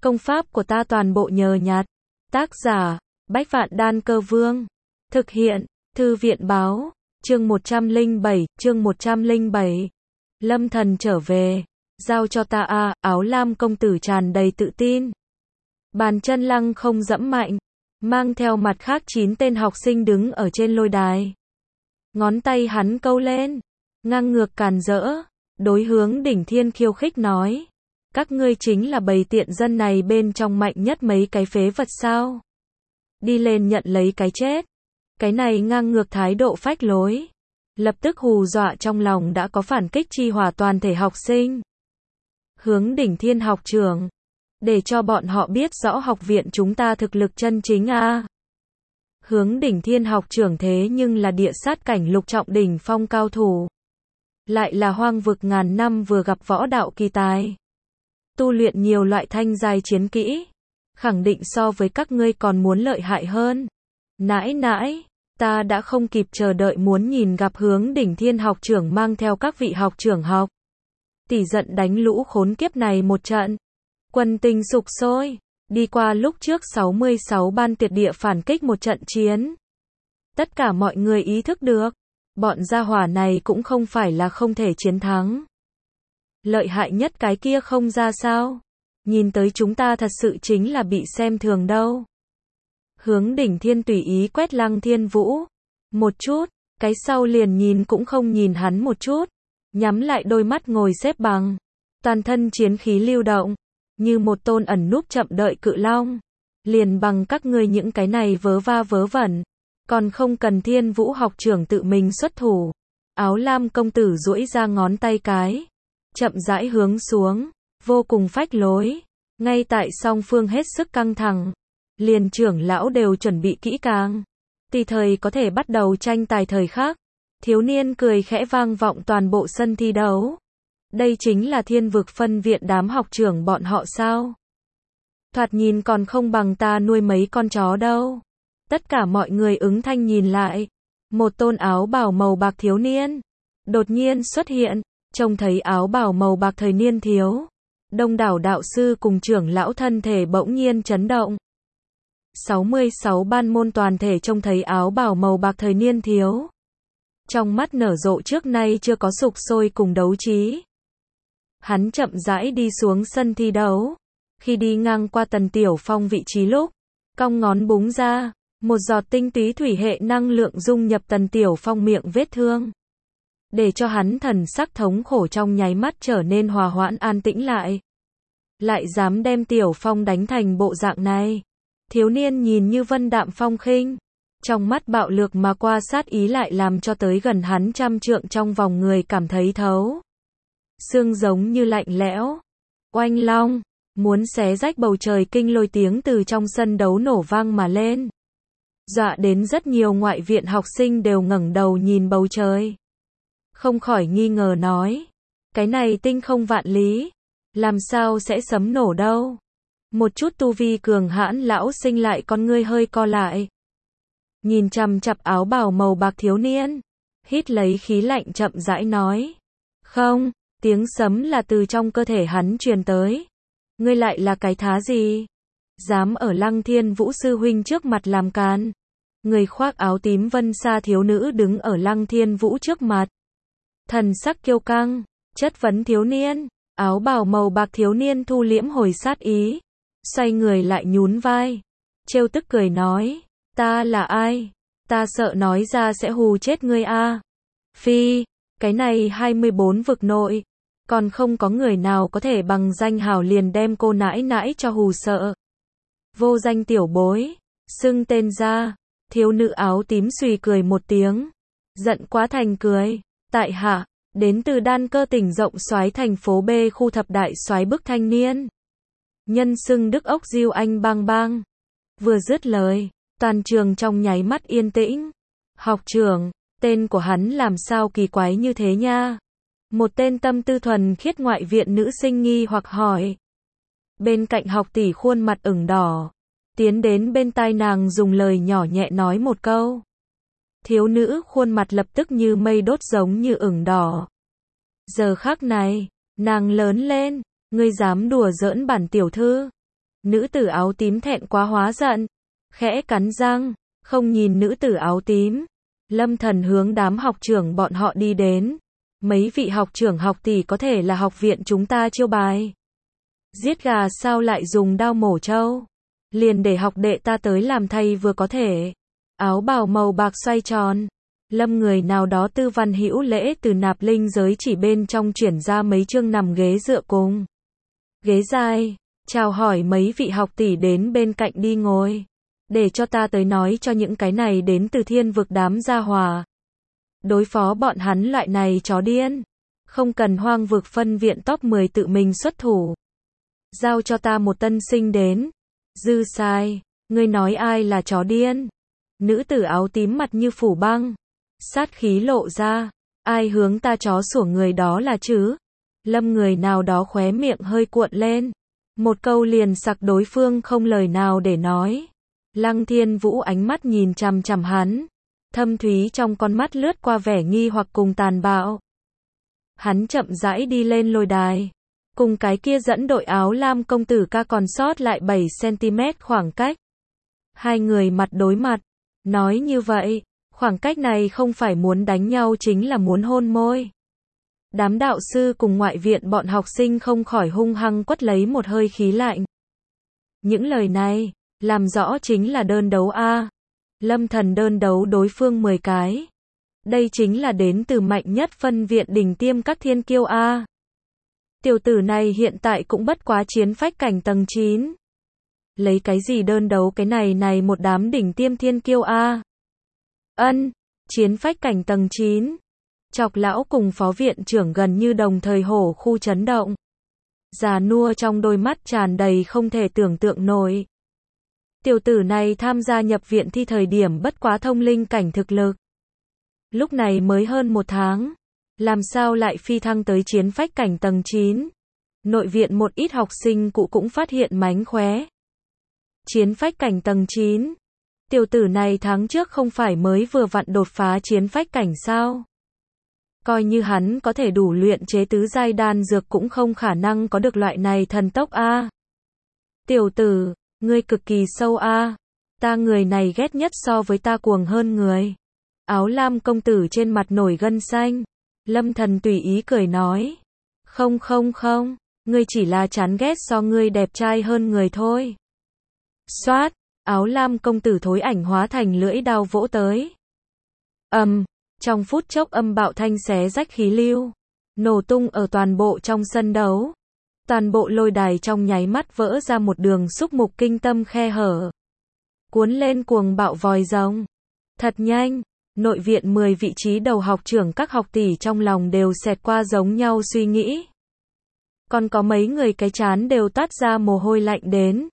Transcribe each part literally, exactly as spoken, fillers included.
Công pháp của ta toàn bộ nhờ nhặt. Tác giả, Bách Vạn Đan Cơ Vương. Thực hiện, Thư viện Báo. Chương một trăm lẻ bảy, chương một trăm lẻ bảy. Lâm Thần trở về. Giao cho ta a, à, áo lam công tử tràn đầy tự tin. Bàn chân lăng không dẫm mạnh. Mang theo mặt khác chín tên học sinh đứng ở trên lôi đài. Ngón tay hắn câu lên. Ngang ngược càn rỡ. Đối hướng Đỉnh Thiên khiêu khích nói. Các ngươi chính là bầy tiện dân này bên trong mạnh nhất mấy cái phế vật sao? Đi lên nhận lấy cái chết. Cái này ngang ngược thái độ phách lối. Lập tức hù dọa trong lòng đã có phản kích chi hỏa toàn thể học sinh. Hướng Đỉnh Thiên học trưởng. Để cho bọn họ biết rõ học viện chúng ta thực lực chân chính a. À. Hướng Đỉnh Thiên học trưởng thế nhưng là địa sát cảnh lục trọng đỉnh phong cao thủ. Lại là hoang vực ngàn năm vừa gặp võ đạo kỳ tài. Tu luyện nhiều loại thanh giai chiến kỹ. Khẳng định so với các ngươi còn muốn lợi hại hơn. Nãi nãi, ta đã không kịp chờ đợi muốn nhìn gặp Hướng Đỉnh Thiên học trưởng mang theo các vị học trưởng học. Tỷ giận đánh lũ khốn kiếp này một trận. Quân tinh sục sôi. Đi qua lúc trước sáu mươi sáu ban tiệt địa phản kích một trận chiến. Tất cả mọi người ý thức được. Bọn gia hỏa này cũng không phải là không thể chiến thắng. Lợi hại nhất cái kia không ra sao. Nhìn tới chúng ta thật sự chính là bị xem thường đâu. Hướng Đỉnh Thiên tùy ý quét Lăng Thiên Vũ. Một chút, cái sau liền nhìn cũng không nhìn hắn một chút. Nhắm lại đôi mắt ngồi xếp bằng. Toàn thân chiến khí lưu động. Như một tôn ẩn núp chậm đợi cự long. Liền bằng các ngươi những cái này vớ va vớ vẩn. Còn không cần Thiên Vũ học trưởng tự mình xuất thủ. Áo lam công tử duỗi ra ngón tay cái. Chậm rãi hướng xuống. Vô cùng phách lối. Ngay tại song phương hết sức căng thẳng. Liền trưởng lão đều chuẩn bị kỹ càng. Tùy thời có thể bắt đầu tranh tài thời khắc. Thiếu niên cười khẽ vang vọng toàn bộ sân thi đấu. Đây chính là thiên vực phân viện đám học trưởng bọn họ sao? Thoạt nhìn còn không bằng ta nuôi mấy con chó đâu. Tất cả mọi người ứng thanh nhìn lại. Một tôn áo bào màu bạc thiếu niên. Đột nhiên xuất hiện. Trông thấy áo bào màu bạc thời niên thiếu. Đông đảo đạo sư cùng trưởng lão thân thể bỗng nhiên chấn động. sáu mươi sáu ban môn toàn thể trông thấy áo bào màu bạc thời niên thiếu. Trong mắt nở rộ trước nay chưa có sục sôi cùng đấu trí. Hắn chậm rãi đi xuống sân thi đấu. Khi đi ngang qua Tần Tiểu Phong vị trí lúc, cong ngón búng ra, một giọt tinh túy thủy hệ năng lượng dung nhập Tần Tiểu Phong miệng vết thương. Để cho hắn thần sắc thống khổ trong nháy mắt trở nên hòa hoãn an tĩnh lại. Lại dám đem Tiểu Phong đánh thành bộ dạng này. Thiếu niên nhìn như vân đạm phong khinh. Trong mắt bạo lược mà qua sát ý lại làm cho tới gần hắn trăm trượng trong vòng người cảm thấy thấu. Xương giống như lạnh lẽo. Oanh long. Muốn xé rách bầu trời kinh lôi tiếng từ trong sân đấu nổ vang mà lên. Dọa đến rất nhiều ngoại viện học sinh đều ngẩng đầu nhìn bầu trời. Không khỏi nghi ngờ nói. Cái này tinh không vạn lý. Làm sao sẽ sấm nổ đâu. Một chút tu vi cường hãn lão sinh lại con ngươi hơi co lại. Nhìn chằm chặp áo bào màu bạc thiếu niên. Hít lấy khí lạnh chậm rãi nói. Không, tiếng sấm là từ trong cơ thể hắn truyền tới. Ngươi lại là cái thá gì? Dám ở Lăng Thiên Vũ sư huynh trước mặt làm càn. Người khoác áo tím vân sa thiếu nữ đứng ở Lăng Thiên Vũ trước mặt. Thần sắc kiêu căng, chất vấn thiếu niên. Áo bào màu bạc thiếu niên thu liễm hồi sát ý. Xoay người lại nhún vai. Trêu tức cười nói. Ta là ai? Ta sợ nói ra sẽ hù chết ngươi a. À. Phi, cái này hai mươi bốn vực nội. Còn không có người nào có thể bằng danh hào liền đem cô nãi nãi cho hù sợ. Vô danh tiểu bối. Xưng tên ra. Thiếu nữ áo tím xùy cười một tiếng. Giận quá thành cười. Tại hạ. Đến từ đan cơ tỉnh rộng soái thành phố B khu thập đại soái bức thanh niên. Nhân xưng Đức Ốc Diêu Anh bang bang. Vừa dứt lời, toàn trường trong nháy mắt yên tĩnh. Học trưởng, tên của hắn làm sao kỳ quái như thế nha? Một tên tâm tư thuần khiết ngoại viện nữ sinh nghi hoặc hỏi. Bên cạnh học tỷ khuôn mặt ửng đỏ. Tiến đến bên tai nàng dùng lời nhỏ nhẹ nói một câu. Thiếu nữ khuôn mặt lập tức như mây đốt giống như ửng đỏ. Giờ khắc này, nàng lớn lên, ngươi dám đùa giỡn bản tiểu thư. Nữ tử áo tím thẹn quá hóa giận, khẽ cắn răng, không nhìn nữ tử áo tím. Lâm Thần hướng đám học trưởng bọn họ đi đến. Mấy vị học trưởng học tỷ có thể là học viện chúng ta chiêu bài. Giết gà sao lại dùng đao mổ trâu? Liền để học đệ ta tới làm thay vừa có thể. Áo bào màu bạc xoay tròn. Lâm người nào đó tư văn hữu lễ từ nạp linh giới chỉ bên trong chuyển ra mấy chương nằm ghế dựa cùng. Ghế dài, chào hỏi mấy vị học tỷ đến bên cạnh đi ngồi. Để cho ta tới nói cho những cái này đến từ thiên vực đám gia hòa. Đối phó bọn hắn loại này chó điên. Không cần hoang vực phân viện top mười tự mình xuất thủ. Giao cho ta một tân sinh đến. Dư sai, ngươi nói ai là chó điên? Nữ tử áo tím mặt như phủ băng. Sát khí lộ ra. Ai hướng ta chó sủa người đó là chứ? Lâm người nào đó khóe miệng hơi cuộn lên. Một câu liền sặc đối phương không lời nào để nói. Lăng Thiên Vũ ánh mắt nhìn chằm chằm hắn. Thâm thúy trong con mắt lướt qua vẻ nghi hoặc cùng tàn bạo. Hắn chậm rãi đi lên lôi đài. Cùng cái kia dẫn đội áo lam công tử ca còn sót lại bảy xăng-ti-mét khoảng cách. Hai người mặt đối mặt. Nói như vậy, khoảng cách này không phải muốn đánh nhau chính là muốn hôn môi. Đám đạo sư cùng ngoại viện bọn học sinh không khỏi hung hăng quất lấy một hơi khí lạnh. Những lời này, làm rõ chính là đơn đấu A. Lâm Thần đơn đấu đối phương mười cái. Đây chính là đến từ mạnh nhất phân viện đỉnh tiêm các thiên kiêu A. Tiểu tử này hiện tại cũng bất quá chiến phách cảnh tầng chín. Lấy cái gì đơn đấu cái này này một đám đỉnh tiêm thiên kiêu A. Ân, chiến phách cảnh tầng chín. Chọc lão cùng phó viện trưởng gần như đồng thời hổ khu chấn động. Già nua trong đôi mắt tràn đầy không thể tưởng tượng nổi. Tiểu tử này tham gia nhập viện thi thời điểm bất quá thông linh cảnh thực lực. Lúc này mới hơn một tháng. Làm sao lại phi thăng tới chiến phách cảnh tầng chín. Nội viện một ít học sinh cụ cũng phát hiện mánh khóe. Chiến phách cảnh tầng chín. Tiểu tử này tháng trước không phải mới vừa vặn đột phá chiến phách cảnh sao? Coi như hắn có thể đủ luyện chế tứ giai đan dược cũng không khả năng có được loại này thần tốc a. Tiểu tử, ngươi cực kỳ sâu a. Ta người này ghét nhất so với ta cuồng hơn người. Áo lam công tử trên mặt nổi gân xanh. Lâm Thần tùy ý cười nói. Không không không, ngươi chỉ là chán ghét so ngươi đẹp trai hơn người thôi. Xoát, áo lam công tử thối ảnh hóa thành lưỡi đao vỗ tới. Ầm, um, trong phút chốc âm bạo thanh xé rách khí lưu, nổ tung ở toàn bộ trong sân đấu. Toàn bộ lôi đài trong nháy mắt vỡ ra một đường xúc mục kinh tâm khe hở. Cuốn lên cuồng bạo vòi rồng. Thật nhanh, nội viện mười vị trí đầu học trưởng các học tỷ trong lòng đều xẹt qua giống nhau suy nghĩ. Còn có mấy người cái chán đều toát ra mồ hôi lạnh đến.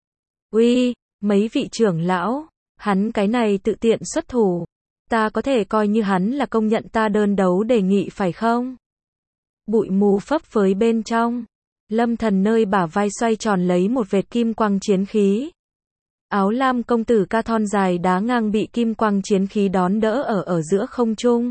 Uy, mấy vị trưởng lão, hắn cái này tự tiện xuất thủ. Ta có thể coi như hắn là công nhận ta đơn đấu đề nghị phải không? Bụi mù phấp phới bên trong. Lâm Thần nơi bả vai xoay tròn lấy một vệt kim quang chiến khí. Áo lam công tử ca thon dài đá ngang bị kim quang chiến khí đón đỡ ở ở giữa không trung.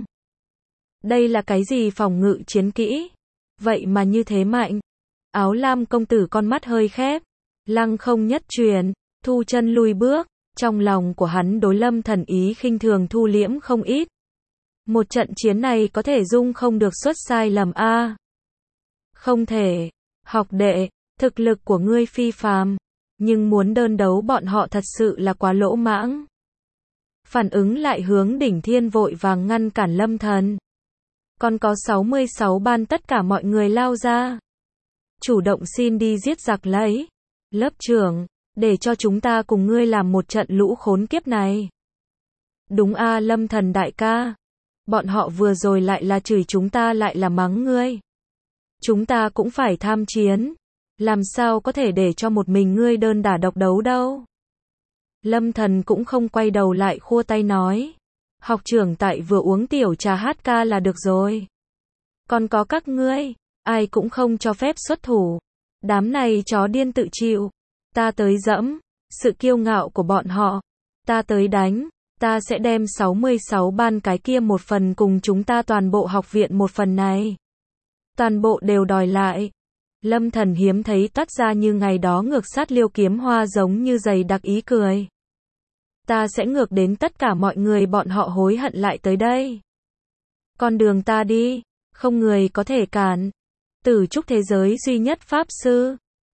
Đây là cái gì phòng ngự chiến kỹ? Vậy mà như thế mạnh. Áo lam công tử con mắt hơi khép. Lăng không nhất truyền, thu chân lui bước. Trong lòng của hắn đối Lâm Thần ý khinh thường thu liễm không ít. Một trận chiến này có thể dung không được xuất sai lầm a. Không thể. Học đệ, thực lực của ngươi phi phàm, nhưng muốn đơn đấu bọn họ thật sự là quá lỗ mãng. Phản ứng lại hướng Đỉnh Thiên vội vàng ngăn cản Lâm Thần. Còn có sáu mươi sáu ban tất cả mọi người lao ra. Chủ động xin đi giết giặc lấy. Lớp trưởng, để cho chúng ta cùng ngươi làm một trận lũ khốn kiếp này. Đúng a Lâm Thần đại ca. Bọn họ vừa rồi lại là chửi chúng ta lại là mắng ngươi. Chúng ta cũng phải tham chiến. Làm sao có thể để cho một mình ngươi đơn đả độc đấu đâu. Lâm Thần cũng không quay đầu lại khua tay nói. Học trưởng tại vừa uống tiểu trà hát ca là được rồi. Còn có các ngươi, ai cũng không cho phép xuất thủ. Đám này chó điên tự chịu. Ta tới dẫm, sự kiêu ngạo của bọn họ. Ta tới đánh, ta sẽ đem sáu mươi sáu ban cái kia một phần cùng chúng ta toàn bộ học viện một phần này. Toàn bộ đều đòi lại. Lâm Thần hiếm thấy toát ra như ngày đó ngược sát Liêu Kiếm Hoa giống như dày đặc ý cười. Ta sẽ ngược đến tất cả mọi người bọn họ hối hận lại tới đây. Con đường ta đi, không người có thể cản. Tử trúc thế giới duy nhất pháp sư.